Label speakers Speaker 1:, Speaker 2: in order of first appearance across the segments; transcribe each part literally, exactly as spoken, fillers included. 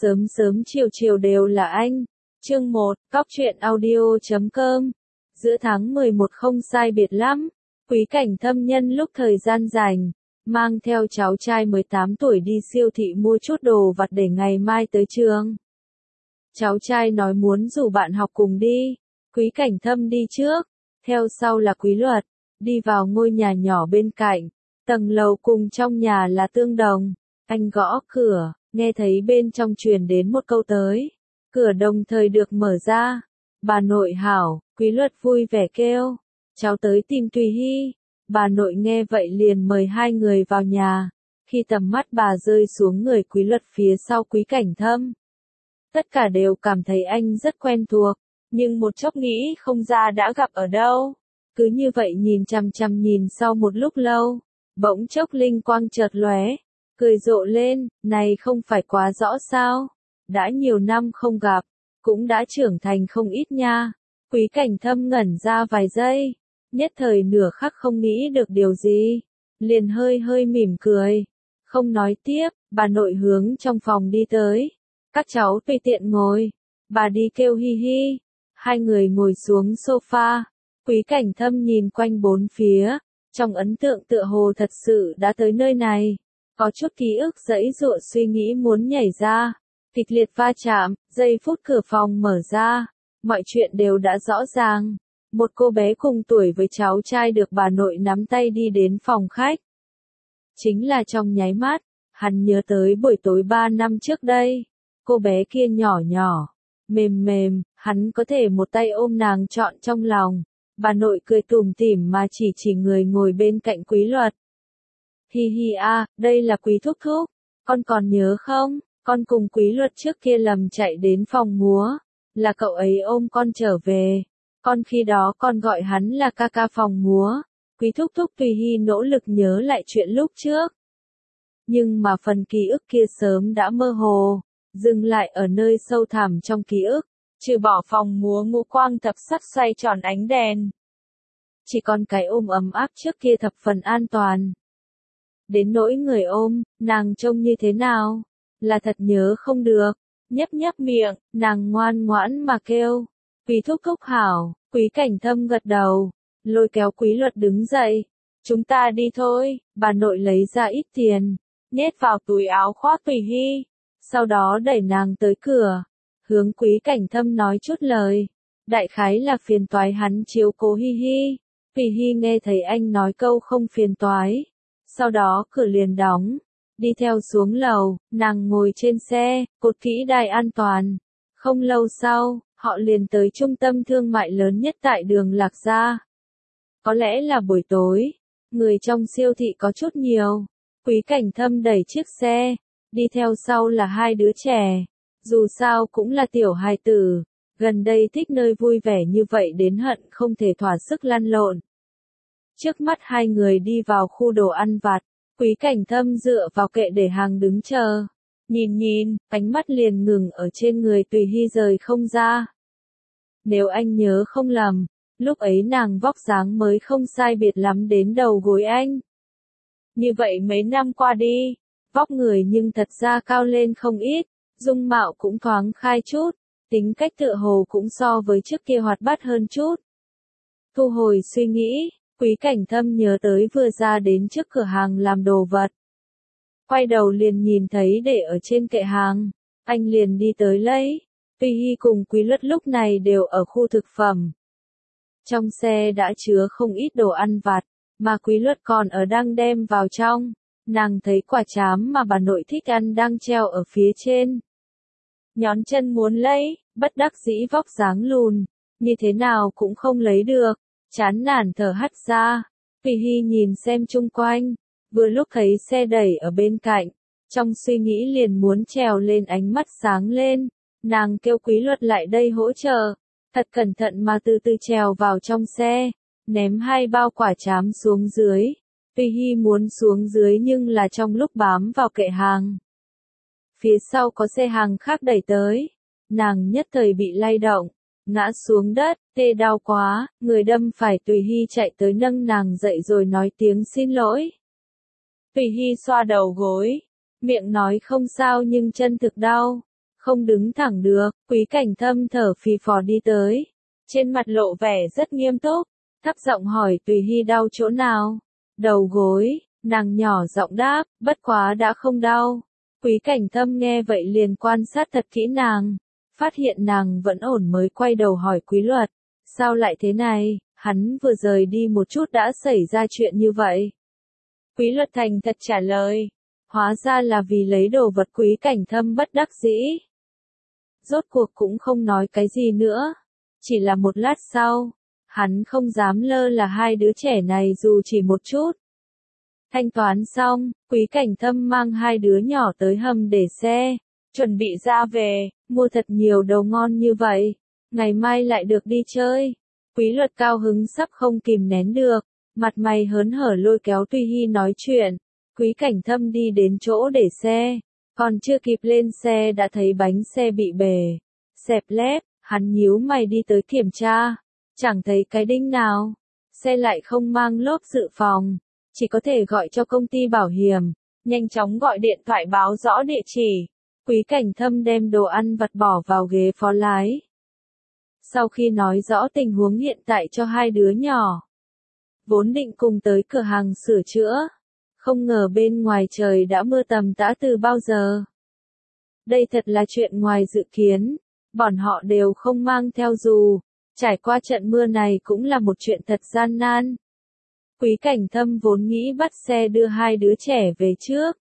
Speaker 1: Sớm sớm chiều chiều đều là anh. Chương một, Cóc truyện audio chấm com. Giữa tháng mười một không sai biệt lắm, Quý Cảnh Thâm nhân lúc thời gian rảnh, mang theo cháu trai mười tám tuổi đi siêu thị mua chút đồ vặt để ngày mai tới trường. Cháu trai nói muốn rủ bạn học cùng đi, Quý Cảnh Thâm đi trước, theo sau là Quý Luật, đi vào ngôi nhà nhỏ bên cạnh, tầng lầu cùng trong nhà là tương đồng, anh gõ cửa, nghe thấy bên trong truyền đến một câu tới, cửa đồng thời được mở ra, bà nội hảo, Quý Luật vui vẻ kêu, cháu tới tìm Tùy Hy, bà nội nghe vậy liền mời hai người vào nhà, khi tầm mắt bà rơi xuống người Quý Luật phía sau Quý Cảnh Thâm. Tất cả đều cảm thấy anh rất quen thuộc, nhưng một chốc nghĩ không ra đã gặp ở đâu. Cứ như vậy nhìn chằm chằm nhìn sau một lúc lâu, bỗng chốc linh quang chợt lóe, cười rộ lên, này không phải quá rõ sao? Đã nhiều năm không gặp, cũng đã trưởng thành không ít nha. Quý Cảnh Thâm ngẩn ra vài giây, nhất thời nửa khắc không nghĩ được điều gì, liền hơi hơi mỉm cười, không nói tiếp, bà nội hướng trong phòng đi tới. Các cháu tùy tiện ngồi, bà đi kêu Hi Hi, hai người ngồi xuống sofa, Quý Cảnh Thâm nhìn quanh bốn phía, trong ấn tượng tựa hồ thật sự đã tới nơi này, có chút ký ức giãy giụa suy nghĩ muốn nhảy ra, kịch liệt va chạm, giây phút cửa phòng mở ra, mọi chuyện đều đã rõ ràng, một cô bé cùng tuổi với cháu trai được bà nội nắm tay đi đến phòng khách. Chính là trong nháy mắt, hắn nhớ tới buổi tối ba năm trước đây. Cô bé kia nhỏ nhỏ, mềm mềm, hắn có thể một tay ôm nàng trọn trong lòng. Bà nội cười tủm tỉm mà chỉ chỉ người ngồi bên cạnh Quý Luật. Hi hi a, đây là Quý thúc thúc, con còn nhớ không? Con cùng Quý Luật trước kia lầm chạy đến phòng múa, là cậu ấy ôm con trở về. Con khi đó con gọi hắn là ca ca phòng múa. Quý thúc thúc Tùy Hy nỗ lực nhớ lại chuyện lúc trước. Nhưng mà phần ký ức kia sớm đã mơ hồ. Dừng lại ở nơi sâu thẳm trong ký ức, trừ bỏ phòng múa ngũ quang thập sắc xoay tròn ánh đèn. Chỉ còn cái ôm ấm áp trước kia thập phần an toàn. Đến nỗi người ôm, nàng trông như thế nào? Là thật nhớ không được. Nhấp nhấp miệng, nàng ngoan ngoãn mà kêu. Quý thúc thúc hảo, Quý Cảnh Thâm gật đầu, lôi kéo Quý Luật đứng dậy. Chúng ta đi thôi, bà nội lấy ra ít tiền, nhét vào túi áo khoác Tùy Hy. Sau đó đẩy nàng tới cửa, hướng Quý Cảnh Thâm nói chút lời, đại khái là phiền toái hắn chiếu cố Hi Hi. Tùy Hy nghe thấy anh nói câu không phiền toái, sau đó cửa liền đóng, đi theo xuống lầu, nàng ngồi trên xe, cột kỹ đai an toàn. Không lâu sau, họ liền tới trung tâm thương mại lớn nhất tại đường Lạc Gia. Có lẽ là buổi tối, người trong siêu thị có chút nhiều, Quý Cảnh Thâm đẩy chiếc xe. Đi theo sau là hai đứa trẻ, dù sao cũng là tiểu hài tử, gần đây thích nơi vui vẻ như vậy đến hận không thể thỏa sức lăn lộn. Trước mắt hai người đi vào khu đồ ăn vặt, Quý Cảnh Thâm dựa vào kệ để hàng đứng chờ, nhìn nhìn, ánh mắt liền ngừng ở trên người Tùy Hy rời không ra. Nếu anh nhớ không lầm, lúc ấy nàng vóc dáng mới không sai biệt lắm đến đầu gối anh. Như vậy mấy năm qua đi, vóc người nhưng thật ra cao lên không ít, dung mạo cũng thoáng khai chút, tính cách tựa hồ cũng so với trước kia hoạt bát hơn chút. Thu hồi suy nghĩ, Quý Cảnh Thâm nhớ tới vừa ra đến trước cửa hàng làm đồ vật. Quay đầu liền nhìn thấy để ở trên kệ hàng, anh liền đi tới lấy, Tùy Hy cùng Quý Luật lúc này đều ở khu thực phẩm. Trong xe đã chứa không ít đồ ăn vặt, mà Quý Luật còn ở đang đem vào trong. Nàng thấy quả trám mà bà nội thích ăn đang treo ở phía trên. Nhón chân muốn lấy, bất đắc dĩ vóc dáng lùn, như thế nào cũng không lấy được, chán nản thở hắt ra. Tùy Hy nhìn xem chung quanh, vừa lúc thấy xe đẩy ở bên cạnh, trong suy nghĩ liền muốn trèo lên, ánh mắt sáng lên, nàng kêu Quý Luật lại đây hỗ trợ, thật cẩn thận mà từ từ trèo vào trong xe, ném hai bao quả trám xuống dưới. Tùy Hy muốn xuống dưới nhưng là trong lúc bám vào kệ hàng. Phía sau có xe hàng khác đẩy tới. Nàng nhất thời bị lay động, ngã xuống đất, tê đau quá, người đâm phải Tùy Hy chạy tới nâng nàng dậy rồi nói tiếng xin lỗi. Tùy Hy xoa đầu gối, miệng nói không sao nhưng chân thực đau. không đứng thẳng được, Quý Cảnh Thâm thở phì phò đi tới, trên mặt lộ vẻ rất nghiêm túc, thấp giọng hỏi Tùy Hy đau chỗ nào, đầu gối, nàng nhỏ giọng đáp, bất quá đã không đau. Quý Cảnh Thâm nghe vậy liền quan sát thật kỹ nàng, phát hiện nàng vẫn ổn mới quay đầu hỏi Quý Luật, sao lại thế này, hắn vừa rời đi một chút đã xảy ra chuyện như vậy. Quý Luật thành thật trả lời, hóa ra là vì lấy đồ vật. Quý Cảnh Thâm bất đắc dĩ. Rốt cuộc cũng không nói cái gì nữa, chỉ là một lát sau, hắn không dám lơ là hai đứa trẻ này dù chỉ một chút. Thanh toán xong, Quý Cảnh Thâm mang hai đứa nhỏ tới hầm để xe, chuẩn bị ra về, mua thật nhiều đồ ngon như vậy, ngày mai lại được đi chơi. Quý Luật cao hứng sắp không kìm nén được, mặt mày hớn hở lôi kéo Tùy Hy nói chuyện. Quý Cảnh Thâm đi đến chỗ để xe, còn chưa kịp lên xe đã thấy bánh xe bị bể, xẹp lép, hắn nhíu mày đi tới kiểm tra, chẳng thấy cái đinh nào, xe lại không mang lốp dự phòng, chỉ có thể gọi cho công ty bảo hiểm, nhanh chóng gọi điện thoại báo rõ địa chỉ. Quý Cảnh Thâm đem đồ ăn vặt bỏ vào ghế phó lái. Sau khi nói rõ tình huống hiện tại cho hai đứa nhỏ, vốn định cùng tới cửa hàng sửa chữa, không ngờ bên ngoài trời đã mưa tầm tã từ bao giờ. Đây thật là chuyện ngoài dự kiến, bọn họ đều không mang theo dù, trải qua trận mưa này cũng là một chuyện thật gian nan. Quý Cảnh Thâm vốn nghĩ bắt xe đưa hai đứa trẻ về trước,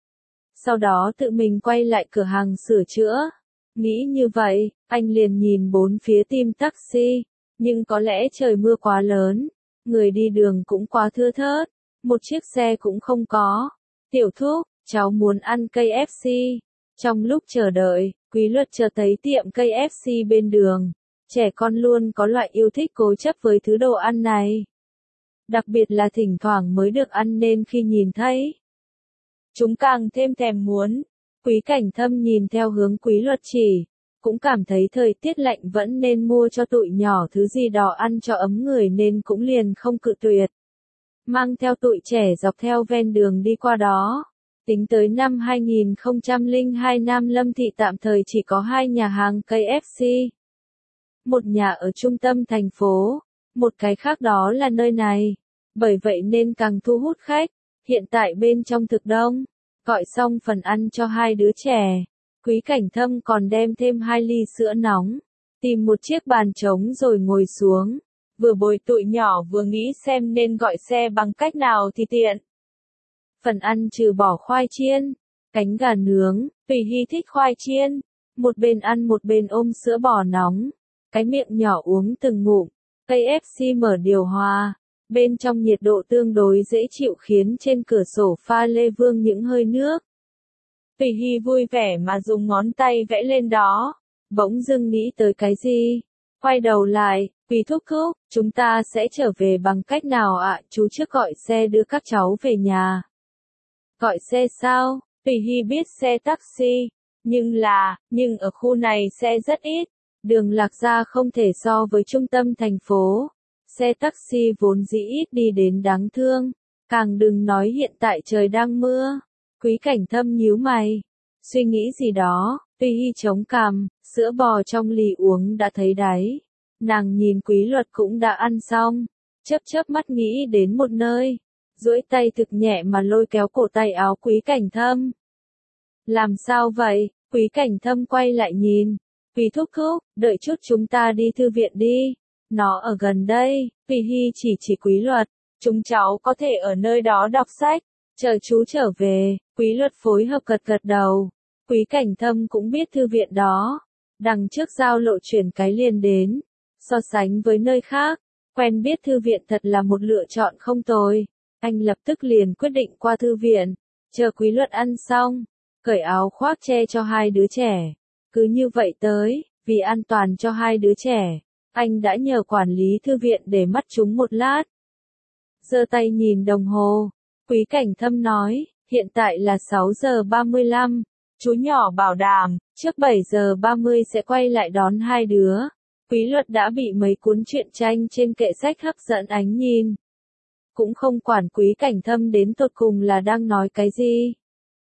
Speaker 1: sau đó tự mình quay lại cửa hàng sửa chữa. Nghĩ như vậy, anh liền nhìn bốn phía tìm taxi, nhưng có lẽ trời mưa quá lớn, người đi đường cũng quá thưa thớt, một chiếc xe cũng không có. Tiểu Thúc, cháu muốn ăn cây ép xê. Trong lúc chờ đợi, Quý Luật chợt thấy tiệm cây ép xê bên đường, trẻ con luôn có loại yêu thích cố chấp với thứ đồ ăn này. Đặc biệt là thỉnh thoảng mới được ăn nên khi nhìn thấy, chúng càng thêm thèm muốn. Quý Cảnh Thâm nhìn theo hướng Quý Luật chỉ, cũng cảm thấy thời tiết lạnh vẫn nên mua cho tụi nhỏ thứ gì đó ăn cho ấm người nên cũng liền không cự tuyệt. Mang theo tụi trẻ dọc theo ven đường đi qua đó. Tính tới năm hai nghìn không trăm lẻ hai Nam Lâm Thị tạm thời chỉ có hai nhà hàng cây ép xê. Một nhà ở trung tâm thành phố, một cái khác đó là nơi này. Bởi vậy nên càng thu hút khách. Hiện tại bên trong thực đông. Gọi xong phần ăn cho hai đứa trẻ, Quý Cảnh Thâm còn đem thêm hai ly sữa nóng, tìm một chiếc bàn trống rồi ngồi xuống, vừa bồi tụi nhỏ vừa nghĩ xem nên gọi xe bằng cách nào thì tiện. Phần ăn trừ bỏ khoai chiên, cánh gà nướng, Tùy Hy thích khoai chiên, một bên ăn một bên ôm sữa bò nóng, cái miệng nhỏ uống từng ngụm, cây ép xê mở điều hòa. Bên trong nhiệt độ tương đối dễ chịu khiến trên cửa sổ pha lê vương những hơi nước. Tùy Hy vui vẻ mà dùng ngón tay vẽ lên đó, bỗng dưng nghĩ tới cái gì. Quay đầu lại, Quý Thúc Thúc, chúng ta sẽ trở về bằng cách nào ạ? Chú trước gọi xe đưa các cháu về nhà. Gọi xe sao? Tùy Hy biết xe taxi, nhưng là, nhưng ở khu này xe rất ít, đường Lạc Gia không thể so với trung tâm thành phố. Xe taxi vốn dĩ ít đi đến đáng thương, càng đừng nói hiện tại trời đang mưa. Quý Cảnh Thâm nhíu mày, suy nghĩ gì đó. Tùy Hy chống cằm, sữa bò trong ly uống đã thấy đáy. Nàng nhìn Quý Luật cũng đã ăn xong, chớp chớp mắt nghĩ đến một nơi, duỗi tay thực nhẹ mà lôi kéo cổ tay áo Quý Cảnh Thâm. Làm sao vậy? Quý Cảnh Thâm quay lại nhìn. Quý Thúc Thúc, đợi chút chúng ta đi thư viện đi. Nó ở gần đây. Tùy Hy chỉ chỉ Quý Luật, chúng cháu có thể ở nơi đó đọc sách, chờ chú trở về. Quý Luật phối hợp gật gật đầu. Quý Cảnh Thâm cũng biết thư viện đó, đằng trước giao lộ chuyển cái liền đến. So sánh với nơi khác, quen biết thư viện thật là một lựa chọn không tồi. Anh lập tức liền quyết định qua thư viện, chờ Quý Luật ăn xong, cởi áo khoác che cho hai đứa trẻ. Cứ như vậy tới, vì an toàn cho hai đứa trẻ, anh đã nhờ quản lý thư viện để mắt chúng một lát. Giơ tay nhìn đồng hồ, Quý Cảnh Thâm nói, hiện tại là sáu giờ ba mươi lăm, chú nhỏ bảo đảm, trước bảy giờ ba mươi sẽ quay lại đón hai đứa. Quý Luật đã bị mấy cuốn truyện tranh trên kệ sách hấp dẫn ánh nhìn. Cũng không quản Quý Cảnh Thâm đến tột cùng là đang nói cái gì.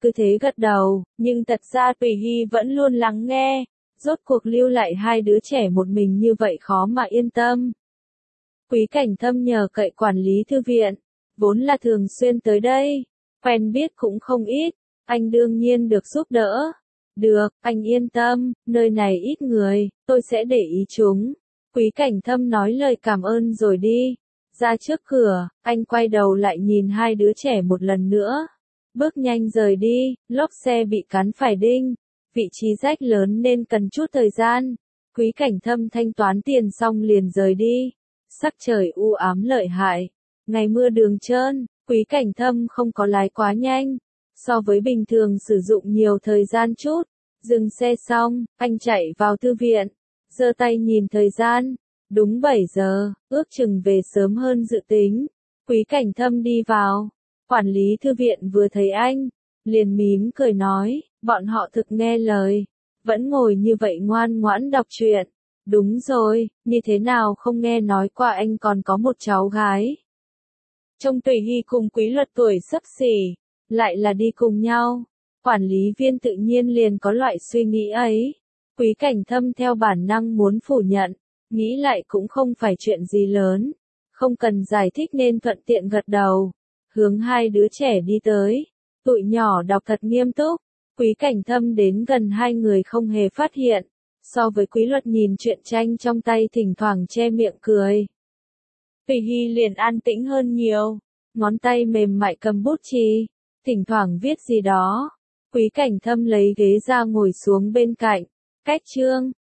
Speaker 1: cứ thế gật đầu, nhưng thật ra Tùy Hy vẫn luôn lắng nghe, rốt cuộc lưu lại hai đứa trẻ một mình như vậy khó mà yên tâm. Quý Cảnh Thâm nhờ cậy quản lý thư viện, vốn là thường xuyên tới đây, quen biết cũng không ít, anh đương nhiên được giúp đỡ. Được, anh yên tâm, nơi này ít người, tôi sẽ để ý chúng. Quý Cảnh Thâm nói lời cảm ơn rồi đi. Ra trước cửa, anh quay đầu lại nhìn hai đứa trẻ một lần nữa. Bước nhanh rời đi, lốp xe bị cắn phải đinh. Vị trí rách lớn nên cần chút thời gian. Quý Cảnh Thâm thanh toán tiền xong liền rời đi. Sắc trời u ám lợi hại. Ngày mưa đường trơn, Quý Cảnh Thâm không có lái quá nhanh. So với bình thường sử dụng nhiều thời gian chút. Dừng xe xong, anh chạy vào thư viện. Giơ tay nhìn thời gian. Đúng bảy giờ, ước chừng về sớm hơn dự tính. Quý Cảnh Thâm đi vào. Quản lý thư viện vừa thấy anh, liền mím cười nói, bọn họ thực nghe lời. Vẫn ngồi như vậy ngoan ngoãn đọc truyện. Đúng rồi, như thế nào không nghe nói qua anh còn có một cháu gái. Trông Tùy Hy cùng Quý Luật tuổi xấp xỉ, lại là đi cùng nhau. Quản lý viên tự nhiên liền có loại suy nghĩ ấy. Quý Cảnh Thâm theo bản năng muốn phủ nhận, nghĩ lại cũng không phải chuyện gì lớn. Không cần giải thích nên thuận tiện gật đầu. Hướng hai đứa trẻ đi tới. Tụi nhỏ đọc thật nghiêm túc. Quý Cảnh Thâm đến gần hai người không hề phát hiện. So với Quý Luật nhìn truyện tranh trong tay thỉnh thoảng che miệng cười. Tùy Hy liền an tĩnh hơn nhiều. Ngón tay mềm mại cầm bút chì. Thỉnh thoảng viết gì đó. Quý Cảnh Thâm lấy ghế ra ngồi xuống bên cạnh. Cách chương.